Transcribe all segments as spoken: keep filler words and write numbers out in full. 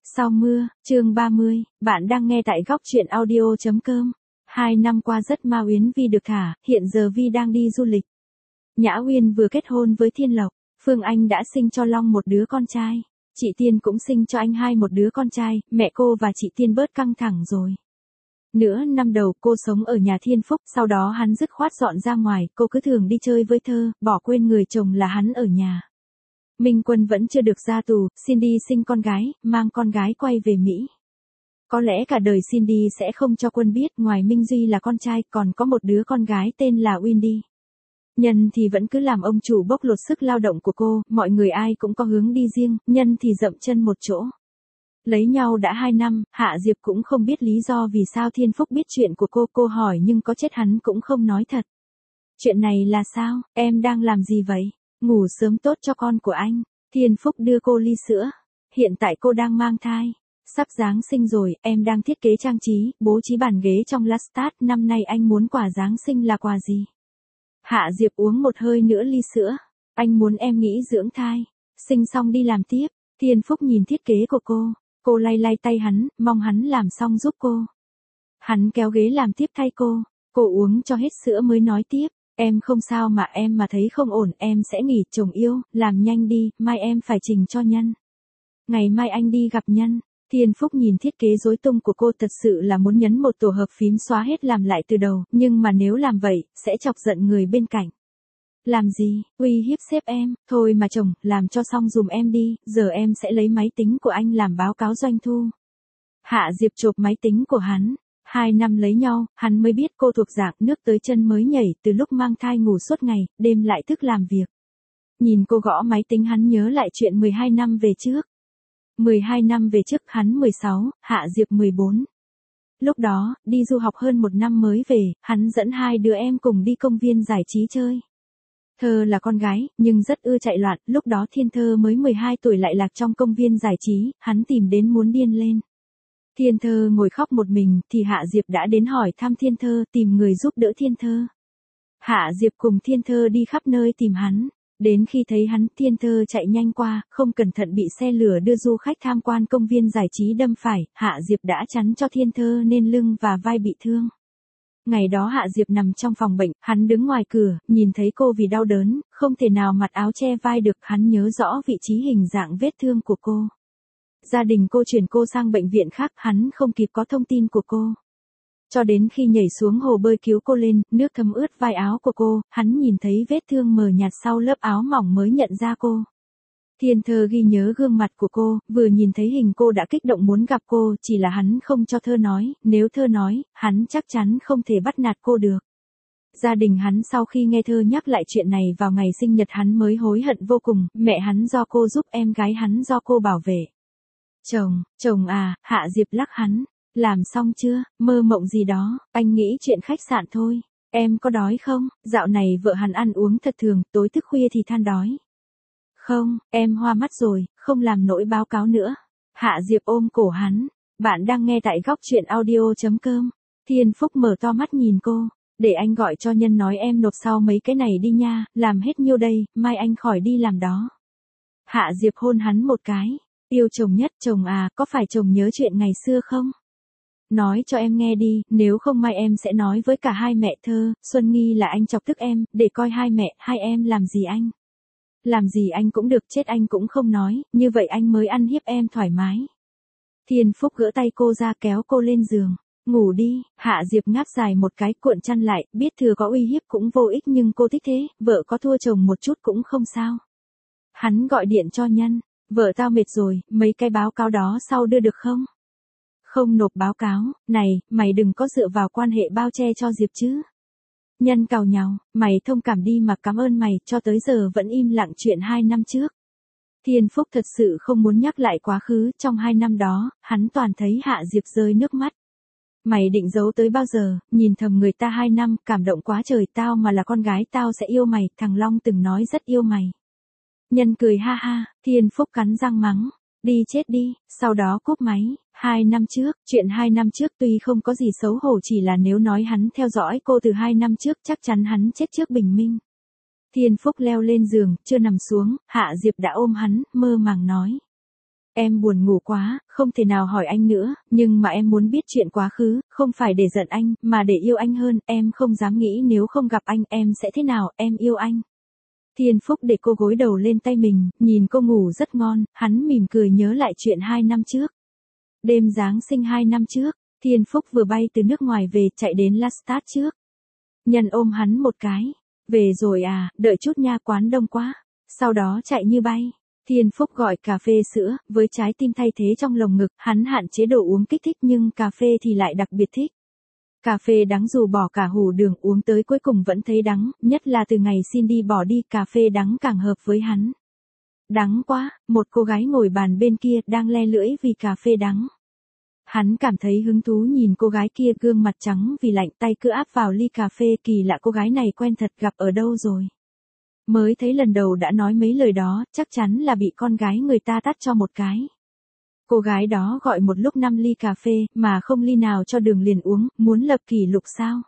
Sau mưa, chương ba mươi, bạn đang nghe tại góc truyện audio chấm com. Hai năm qua rất ma Uyển Vi được thả, hiện giờ Vi đang đi du lịch. Nhã Uyên vừa kết hôn với Thiên Lộc, Phương Anh đã sinh cho Long một đứa con trai. Chị Tiên cũng sinh cho anh hai một đứa con trai, mẹ cô và chị Tiên bớt căng thẳng rồi. Nửa năm đầu cô sống ở nhà Thiên Phúc, sau đó hắn dứt khoát dọn ra ngoài, cô cứ thường đi chơi với Thơ, bỏ quên người chồng là hắn ở nhà. Minh Quân vẫn chưa được ra tù, Cindy sinh con gái, mang con gái quay về Mỹ. Có lẽ cả đời Cindy sẽ không cho Quân biết, ngoài Minh Duy là con trai, còn có một đứa con gái tên là Wendy. Nhân thì vẫn cứ làm ông chủ bóc lột sức lao động của cô, mọi người ai cũng có hướng đi riêng, Nhân thì dậm chân một chỗ. Lấy nhau đã hai năm, Hạ Diệp cũng không biết lý do vì sao Thiên Phúc biết chuyện của cô, cô hỏi nhưng có chết hắn cũng không nói thật. Chuyện này là sao, em đang làm gì vậy? Ngủ sớm tốt cho con của anh. Thiên Phúc đưa cô ly sữa. Hiện tại cô đang mang thai. Sắp Giáng sinh rồi, em đang thiết kế trang trí, bố trí bàn ghế trong Lestat. Năm nay anh muốn quà Giáng sinh là quà gì? Hạ Diệp uống một hơi nữa ly sữa. Anh muốn em nghỉ dưỡng thai. Sinh xong đi làm tiếp. Thiên Phúc nhìn thiết kế của cô. Cô lay lay tay hắn, mong hắn làm xong giúp cô. Hắn kéo ghế làm tiếp thay cô. Cô uống cho hết sữa mới nói tiếp. Em không sao mà em mà thấy không ổn, em sẽ nghỉ. Chồng yêu, làm nhanh đi, mai em phải trình cho Nhân. Ngày mai anh đi gặp Nhân. Thiên Phúc nhìn thiết kế rối tung của cô, thật sự là muốn nhấn một tổ hợp phím xóa hết làm lại từ đầu, nhưng mà nếu làm vậy, sẽ chọc giận người bên cạnh. Làm gì, uy hiếp sếp em, thôi mà chồng, làm cho xong dùm em đi, giờ em sẽ lấy máy tính của anh làm báo cáo doanh thu. Hạ Diệp chộp máy tính của hắn. Hai năm lấy nhau, hắn mới biết cô thuộc dạng nước tới chân mới nhảy, từ lúc mang thai ngủ suốt ngày, đêm lại thức làm việc. Nhìn cô gõ máy tính hắn nhớ lại chuyện mười hai năm về trước. mười hai năm về trước hắn mười sáu, Hạ Diệp mười bốn. Lúc đó, đi du học hơn một năm mới về, hắn dẫn hai đứa em cùng đi công viên giải trí chơi. Thơ là con gái, nhưng rất ưa chạy loạn, lúc đó Thiên Thơ mới mười hai tuổi lại lạc trong công viên giải trí, hắn tìm đến muốn điên lên. Thiên Thơ ngồi khóc một mình, thì Hạ Diệp đã đến hỏi thăm Thiên Thơ, tìm người giúp đỡ Thiên Thơ. Hạ Diệp cùng Thiên Thơ đi khắp nơi tìm hắn. Đến khi thấy hắn, Thiên Thơ chạy nhanh qua, không cẩn thận bị xe lửa đưa du khách tham quan công viên giải trí đâm phải, Hạ Diệp đã chắn cho Thiên Thơ nên lưng và vai bị thương. Ngày đó Hạ Diệp nằm trong phòng bệnh, hắn đứng ngoài cửa, nhìn thấy cô vì đau đớn, không thể nào mặc áo che vai được, hắn nhớ rõ vị trí hình dạng vết thương của cô. Gia đình cô chuyển cô sang bệnh viện khác, hắn không kịp có thông tin của cô. Cho đến khi nhảy xuống hồ bơi cứu cô lên, nước thấm ướt vai áo của cô, hắn nhìn thấy vết thương mờ nhạt sau lớp áo mỏng mới nhận ra cô. Thiên Thơ ghi nhớ gương mặt của cô, vừa nhìn thấy hình cô đã kích động muốn gặp cô, chỉ là hắn không cho Thơ nói, nếu Thơ nói, hắn chắc chắn không thể bắt nạt cô được. Gia đình hắn sau khi nghe Thơ nhắc lại chuyện này vào ngày sinh nhật hắn mới hối hận vô cùng, mẹ hắn do cô giúp, em gái hắn do cô bảo vệ. Chồng, chồng à, Hạ Diệp lắc hắn. Làm xong chưa, mơ mộng gì đó, anh nghĩ chuyện khách sạn thôi. Em có đói không? Dạo này vợ hắn ăn uống thật thường, tối thức khuya thì than đói. Không, em hoa mắt rồi, không làm nổi báo cáo nữa. Hạ Diệp ôm cổ hắn. Bạn đang nghe tại góc truyện audio chấm com. Thiên Phúc mở to mắt nhìn cô. Để anh gọi cho Nhân nói em nộp sau mấy cái này đi nha, làm hết nhiêu đây, mai anh khỏi đi làm đó. Hạ Diệp hôn hắn một cái. Yêu chồng nhất, chồng à, có phải chồng nhớ chuyện ngày xưa không? Nói cho em nghe đi, nếu không mai em sẽ nói với cả hai mẹ Thơ, Xuân nghi là anh chọc tức em, để coi hai mẹ, hai em làm gì anh. Làm gì anh cũng được, chết anh cũng không nói, như vậy anh mới ăn hiếp em thoải mái. Thiên Phúc gỡ tay cô ra kéo cô lên giường. Ngủ đi, Hạ Diệp ngáp dài một cái cuộn chăn lại, biết Thừa có uy hiếp cũng vô ích nhưng cô thích thế, vợ có thua chồng một chút cũng không sao. Hắn gọi điện cho Nhân, vợ tao mệt rồi, mấy cái báo cáo đó sau đưa được không? Không nộp báo cáo, này, mày đừng có dựa vào quan hệ bao che cho Diệp chứ. Nhân càu nhàu, mày thông cảm đi mà cảm ơn mày, cho tới giờ vẫn im lặng chuyện hai năm trước. Thiên Phúc thật sự không muốn nhắc lại quá khứ, trong hai năm đó, hắn toàn thấy Hạ Diệp rơi nước mắt. Mày định giấu tới bao giờ, nhìn thầm người ta hai năm, cảm động quá trời, tao mà là con gái tao sẽ yêu mày, thằng Long từng nói rất yêu mày. Nhân cười ha ha, Thiên Phúc cắn răng mắng. Đi chết đi, sau đó cúp máy. Hai năm trước, chuyện hai năm trước tuy không có gì xấu hổ, chỉ là nếu nói hắn theo dõi cô từ hai năm trước chắc chắn hắn chết trước bình minh. Thiên Phúc leo lên giường, chưa nằm xuống, Hạ Diệp đã ôm hắn, mơ màng nói. Em buồn ngủ quá, không thể nào hỏi anh nữa, nhưng mà em muốn biết chuyện quá khứ, không phải để giận anh, mà để yêu anh hơn, em không dám nghĩ nếu không gặp anh em sẽ thế nào, em yêu anh. Thiên Phúc để cô gối đầu lên tay mình, nhìn cô ngủ rất ngon, hắn mỉm cười nhớ lại chuyện hai năm trước. Đêm Giáng sinh hai năm trước, Thiên Phúc vừa bay từ nước ngoài về, chạy đến Lestat trước. Nhân ôm hắn một cái. Về rồi à, đợi chút nha, quán đông quá. Sau đó chạy như bay. Thiên Phúc gọi cà phê sữa, với trái tim thay thế trong lồng ngực, hắn hạn chế đồ uống kích thích nhưng cà phê thì lại đặc biệt thích. Cà phê đắng dù bỏ cả hủ đường uống tới cuối cùng vẫn thấy đắng, nhất là từ ngày Cindy bỏ đi, cà phê đắng càng hợp với hắn. Đắng quá, một cô gái ngồi bàn bên kia đang le lưỡi vì cà phê đắng. Hắn cảm thấy hứng thú nhìn cô gái kia, gương mặt trắng vì lạnh, tay cứ áp vào ly cà phê, kỳ lạ cô gái này quen thật, gặp ở đâu rồi. Mới thấy lần đầu đã nói mấy lời đó, chắc chắn là bị con gái người ta tát cho một cái. Cô gái đó gọi một lúc năm ly cà phê, mà không ly nào cho đường liền uống, muốn lập kỷ lục sao?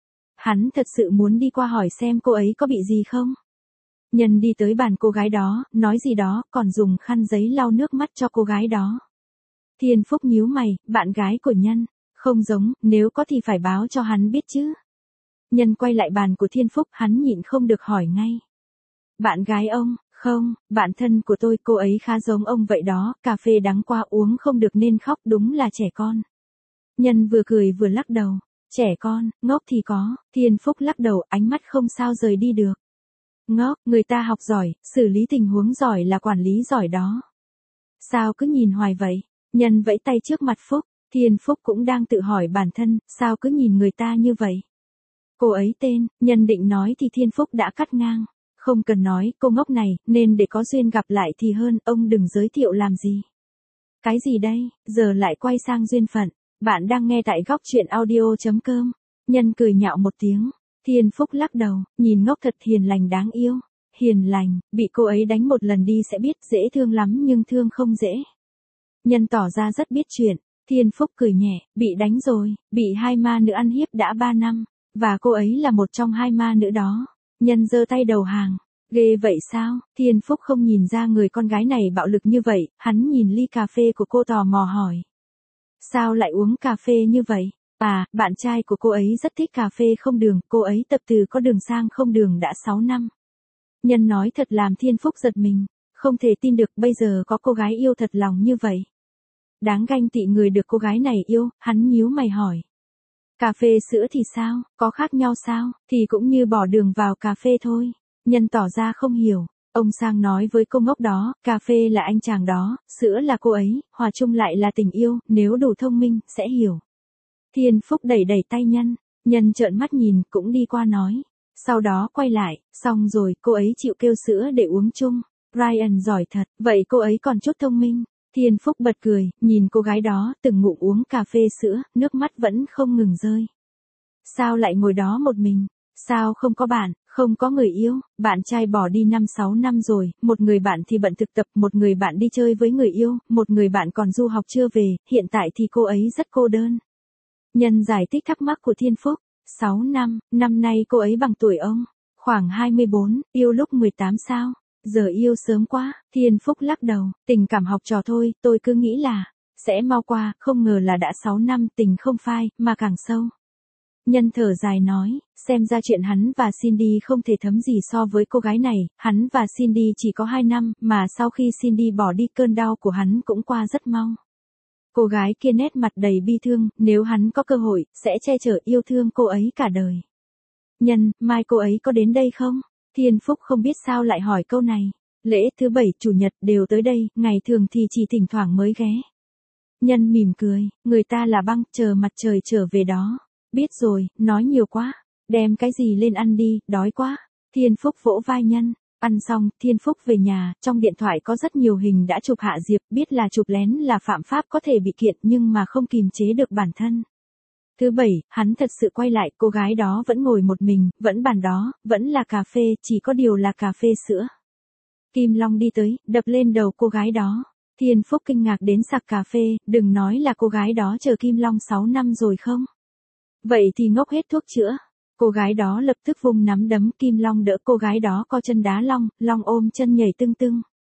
Hắn thật sự muốn đi qua hỏi xem cô ấy có bị gì không? Nhân đi tới bàn cô gái đó, nói gì đó, còn dùng khăn giấy lau nước mắt cho cô gái đó. Thiên Phúc nhíu mày, bạn gái của Nhân, không giống, nếu có thì phải báo cho hắn biết chứ. Nhân quay lại bàn của Thiên Phúc, hắn nhịn không được hỏi ngay. Bạn gái ông, không, bạn thân của tôi, cô ấy khá giống ông vậy đó, cà phê đắng quá uống không được nên khóc, đúng là trẻ con. Nhân vừa cười vừa lắc đầu, trẻ con, ngốc thì có, Thiên Phúc lắc đầu, ánh mắt không sao rời đi được. Ngốc, người ta học giỏi, xử lý tình huống giỏi là quản lý giỏi đó. Sao cứ nhìn hoài vậy? Nhân vẫy tay trước mặt Phúc, Thiên Phúc cũng đang tự hỏi bản thân, sao cứ nhìn người ta như vậy? Cô ấy tên, Nhân định nói thì Thiên Phúc đã cắt ngang. Không cần nói, cô ngốc này, nên để có duyên gặp lại thì hơn, ông đừng giới thiệu làm gì. Cái gì đây, giờ lại quay sang duyên phận, bạn đang nghe tại góc truyện audio.com. Nhân cười nhạo một tiếng, Thiên Phúc lắc đầu, nhìn ngốc thật, hiền lành đáng yêu. Hiền lành, bị cô ấy đánh một lần đi sẽ biết, dễ thương lắm nhưng thương không dễ. Nhân tỏ ra rất biết chuyện, Thiên Phúc cười nhẹ, bị đánh rồi, bị hai ma nữ ăn hiếp đã ba năm, và cô ấy là một trong hai ma nữ đó. Nhân giơ tay đầu hàng, ghê vậy sao? Thiên Phúc không nhìn ra người con gái này bạo lực như vậy, hắn nhìn ly cà phê của cô tò mò hỏi. Sao lại uống cà phê như vậy? À, bạn trai của cô ấy rất thích cà phê không đường, cô ấy tập từ có đường sang không đường đã sáu năm. Nhân nói thật làm Thiên Phúc giật mình, không thể tin được bây giờ có cô gái yêu thật lòng như vậy. Đáng ganh tị người được cô gái này yêu, hắn nhíu mày hỏi. Cà phê sữa thì sao, có khác nhau sao, thì cũng như bỏ đường vào cà phê thôi. Nhân tỏ ra không hiểu, ông sang nói với cô ngốc đó, cà phê là anh chàng đó, sữa là cô ấy, hòa chung lại là tình yêu, nếu đủ thông minh, sẽ hiểu. Thiên Phúc đẩy đẩy tay Nhân, Nhân trợn mắt nhìn, cũng đi qua nói. Sau đó quay lại, xong rồi, cô ấy chịu kêu sữa để uống chung. Ryan giỏi thật, vậy cô ấy còn chút thông minh. Thiên Phúc bật cười, nhìn cô gái đó, từng ngụm uống cà phê sữa, nước mắt vẫn không ngừng rơi. Sao lại ngồi đó một mình? Sao không có bạn, không có người yêu, bạn trai bỏ đi năm sáu năm rồi, một người bạn thì bận thực tập, một người bạn đi chơi với người yêu, một người bạn còn du học chưa về, hiện tại thì cô ấy rất cô đơn. Nhân giải thích thắc mắc của Thiên Phúc, sáu năm, năm nay cô ấy bằng tuổi ông, khoảng hai mươi bốn, yêu lúc mười tám sao? Giờ yêu sớm quá, Thiên Phúc lắc đầu, tình cảm học trò thôi, tôi cứ nghĩ là, sẽ mau qua, không ngờ là đã sáu năm, tình không phai, mà càng sâu. Nhân thở dài nói, xem ra chuyện hắn và Cindy không thể thấm gì so với cô gái này, hắn và Cindy chỉ có hai năm, mà sau khi Cindy bỏ đi cơn đau của hắn cũng qua rất mau. Cô gái kia nét mặt đầy bi thương, nếu hắn có cơ hội, sẽ che chở yêu thương cô ấy cả đời. Nhân, mai cô ấy có đến đây không? Thiên Phúc không biết sao lại hỏi câu này. Lễ thứ bảy, chủ nhật đều tới đây, ngày thường thì chỉ thỉnh thoảng mới ghé. Nhân mỉm cười, người ta là băng, chờ mặt trời trở về đó. Biết rồi, nói nhiều quá. Đem cái gì lên ăn đi, đói quá. Thiên Phúc vỗ vai Nhân. Ăn xong, Thiên Phúc về nhà, trong điện thoại có rất nhiều hình đã chụp Hạ Diệp, biết là chụp lén là phạm pháp có thể bị kiện nhưng mà không kìm chế được bản thân. Thứ bảy, hắn thật sự quay lại, cô gái đó vẫn ngồi một mình, vẫn bàn đó, vẫn là cà phê, chỉ có điều là cà phê sữa. Kim Long đi tới, đập lên đầu cô gái đó. Thiên Phúc kinh ngạc đến sặc cà phê, đừng nói là cô gái đó chờ Kim Long sáu năm rồi không? Vậy thì ngốc hết thuốc chữa. Cô gái đó lập tức vung nắm đấm, Kim Long đỡ cô gái đó co chân đá Long, Long ôm chân nhảy tưng tưng.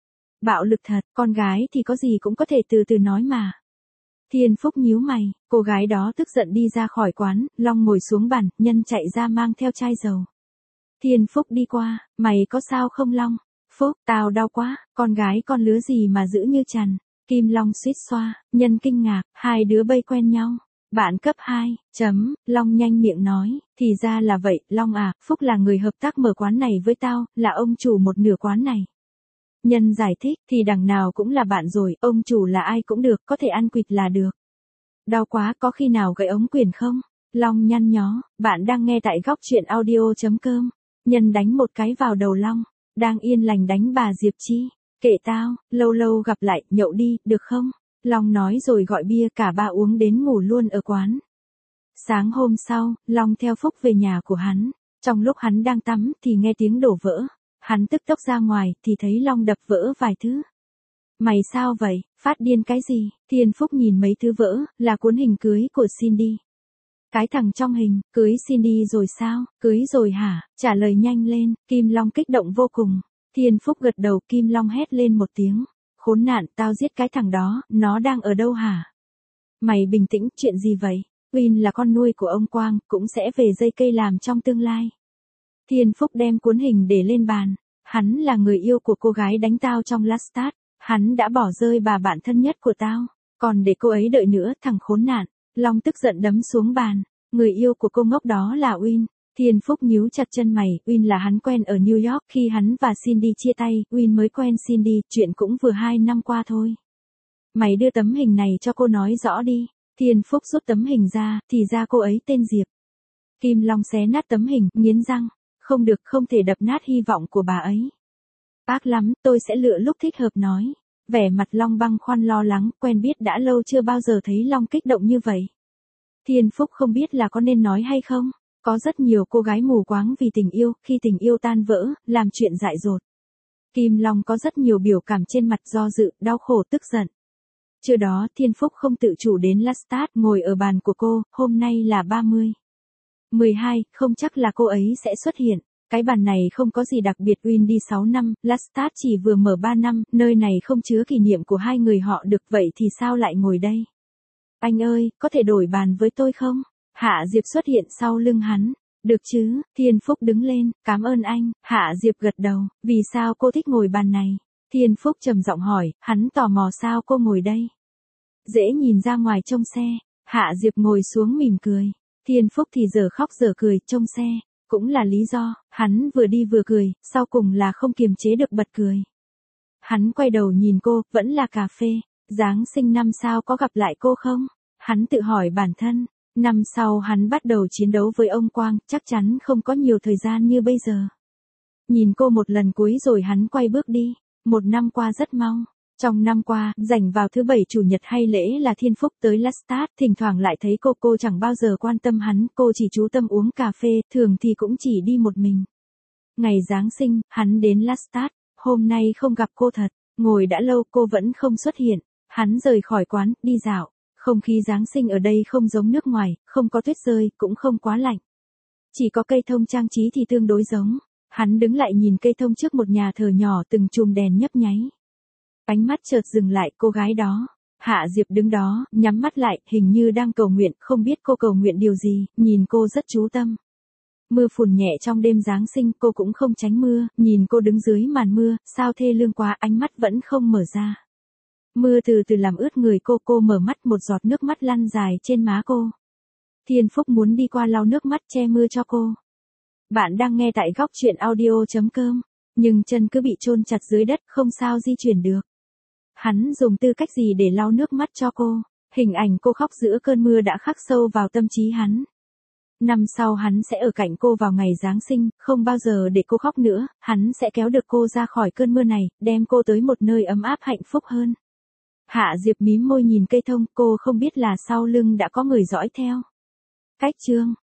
Bạo lực thật, con gái thì có gì cũng có thể từ từ nói mà. Thiên Phúc nhíu mày, cô gái đó tức giận đi ra khỏi quán, Long ngồi xuống bàn, Nhân chạy ra mang theo chai dầu. Thiên Phúc đi qua, mày có sao không Long? Phúc, tao đau quá, con gái con lứa gì mà dữ như chằn. Kim Long suýt xoa, Nhân kinh ngạc, hai đứa bây quen nhau. Bạn cấp hai, chấm, Long nhanh miệng nói, thì ra là vậy, Long à, Phúc là người hợp tác mở quán này với tao, là ông chủ một nửa quán này. Nhân giải thích, thì đằng nào cũng là bạn rồi, ông chủ là ai cũng được, có thể ăn quỵt là được. Đau quá, có khi nào gãy ống quyền không? Long nhăn nhó, bạn đang nghe tại góc truyện audio.com. Nhân đánh một cái vào đầu Long, đang yên lành đánh bà Diệp Chi. Kệ tao, lâu lâu gặp lại, nhậu đi, được không? Long nói rồi gọi bia, cả ba uống đến ngủ luôn ở quán. Sáng hôm sau, Long theo Phúc về nhà của hắn. Trong lúc hắn đang tắm thì nghe tiếng đổ vỡ. Hắn tức tốc ra ngoài thì thấy Long đập vỡ vài thứ. Mày sao vậy, phát điên cái gì? Thiên Phúc nhìn mấy thứ vỡ, là cuốn hình cưới của Cindy. Cái thằng trong hình, cưới Cindy rồi sao? Cưới rồi hả? Trả lời nhanh lên, Kim Long kích động vô cùng. Thiên Phúc gật đầu, Kim Long hét lên một tiếng. Khốn nạn, tao giết cái thằng đó, nó đang ở đâu hả? Mày bình tĩnh, chuyện gì vậy? Win là con nuôi của ông Quang, cũng sẽ về dây cây làm trong tương lai. Thiên Phúc đem cuốn hình để lên bàn. Hắn là người yêu của cô gái đánh tao trong Lestat. Hắn đã bỏ rơi bà bạn thân nhất của tao. Còn để cô ấy đợi nữa, thằng khốn nạn. Long tức giận đấm xuống bàn. Người yêu của cô ngốc đó là Win. Thiên Phúc nhíu chặt chân mày. Win là hắn quen ở New York khi hắn và Cindy chia tay. Win mới quen Cindy, chuyện cũng vừa hai năm qua thôi. Mày đưa tấm hình này cho cô nói rõ đi. Thiên Phúc rút tấm hình ra, thì ra cô ấy tên Diệp. Kim Long xé nát tấm hình, nghiến răng. Không được, không thể đập nát hy vọng của bà ấy. Ác lắm, tôi sẽ lựa lúc thích hợp nói. Vẻ mặt Long băng khoăn lo lắng, quen biết đã lâu chưa bao giờ thấy Long kích động như vậy. Thiên Phúc không biết là có nên nói hay không. Có rất nhiều cô gái mù quáng vì tình yêu, khi tình yêu tan vỡ, làm chuyện dại dột. Kim Long có rất nhiều biểu cảm trên mặt, do dự, đau khổ, tức giận. Trưa đó, Thiên Phúc không tự chủ đến Lestat, ngồi ở bàn của cô, hôm nay là ba mươi. mười hai, không chắc là cô ấy sẽ xuất hiện. Cái bàn này không có gì đặc biệt, Win đi sáu năm, Lestat chỉ vừa mở ba năm, nơi này không chứa kỷ niệm của hai người họ được, vậy thì sao lại ngồi đây? Anh ơi, có thể đổi bàn với tôi không? Hạ Diệp xuất hiện sau lưng hắn. Được chứ, Thiên Phúc đứng lên, cảm ơn anh. Hạ Diệp gật đầu, vì sao cô thích ngồi bàn này? Thiên Phúc trầm giọng hỏi, hắn tò mò sao cô ngồi đây? Dễ nhìn ra ngoài trông xe. Hạ Diệp ngồi xuống mỉm cười. Thiên Phúc thì giờ khóc giờ cười, trông xe. Cũng là lý do, hắn vừa đi vừa cười, sau cùng là không kiềm chế được bật cười. Hắn quay đầu nhìn cô, vẫn là cà phê. Giáng sinh năm sau có gặp lại cô không? Hắn tự hỏi bản thân. Năm sau hắn bắt đầu chiến đấu với ông Quang, chắc chắn không có nhiều thời gian như bây giờ. Nhìn cô một lần cuối rồi hắn quay bước đi. Một năm qua rất mau. Trong năm qua, rảnh vào thứ bảy chủ nhật hay lễ là Thiên Phúc tới Lestat, thỉnh thoảng lại thấy cô, cô chẳng bao giờ quan tâm hắn, cô chỉ chú tâm uống cà phê, thường thì cũng chỉ đi một mình. Ngày Giáng sinh, hắn đến Lestat, hôm nay không gặp cô thật, ngồi đã lâu cô vẫn không xuất hiện, hắn rời khỏi quán, đi dạo, không khí Giáng sinh ở đây không giống nước ngoài, không có tuyết rơi, cũng không quá lạnh. Chỉ có cây thông trang trí thì tương đối giống, hắn đứng lại nhìn cây thông trước một nhà thờ nhỏ từng chùm đèn nhấp nháy. Ánh mắt chợt dừng lại, cô gái đó. Hạ Diệp đứng đó, nhắm mắt lại, hình như đang cầu nguyện, không biết cô cầu nguyện điều gì, nhìn cô rất chú tâm. Mưa phùn nhẹ trong đêm Giáng sinh, cô cũng không tránh mưa, nhìn cô đứng dưới màn mưa, sao thê lương quá, ánh mắt vẫn không mở ra. Mưa từ từ làm ướt người cô, cô mở mắt, một giọt nước mắt lăn dài trên má cô. Thiên Phúc muốn đi qua lau nước mắt che mưa cho cô. Bạn đang nghe tại góc truyện audio.com, nhưng chân cứ bị chôn chặt dưới đất, không sao di chuyển được. Hắn dùng tư cách gì để lau nước mắt cho cô? Hình ảnh cô khóc giữa cơn mưa đã khắc sâu vào tâm trí hắn. Năm sau hắn sẽ ở cạnh cô vào ngày Giáng sinh, không bao giờ để cô khóc nữa, hắn sẽ kéo được cô ra khỏi cơn mưa này, đem cô tới một nơi ấm áp hạnh phúc hơn. Hạ Diệp mím môi nhìn cây thông, cô không biết là sau lưng đã có người dõi theo. Cách chương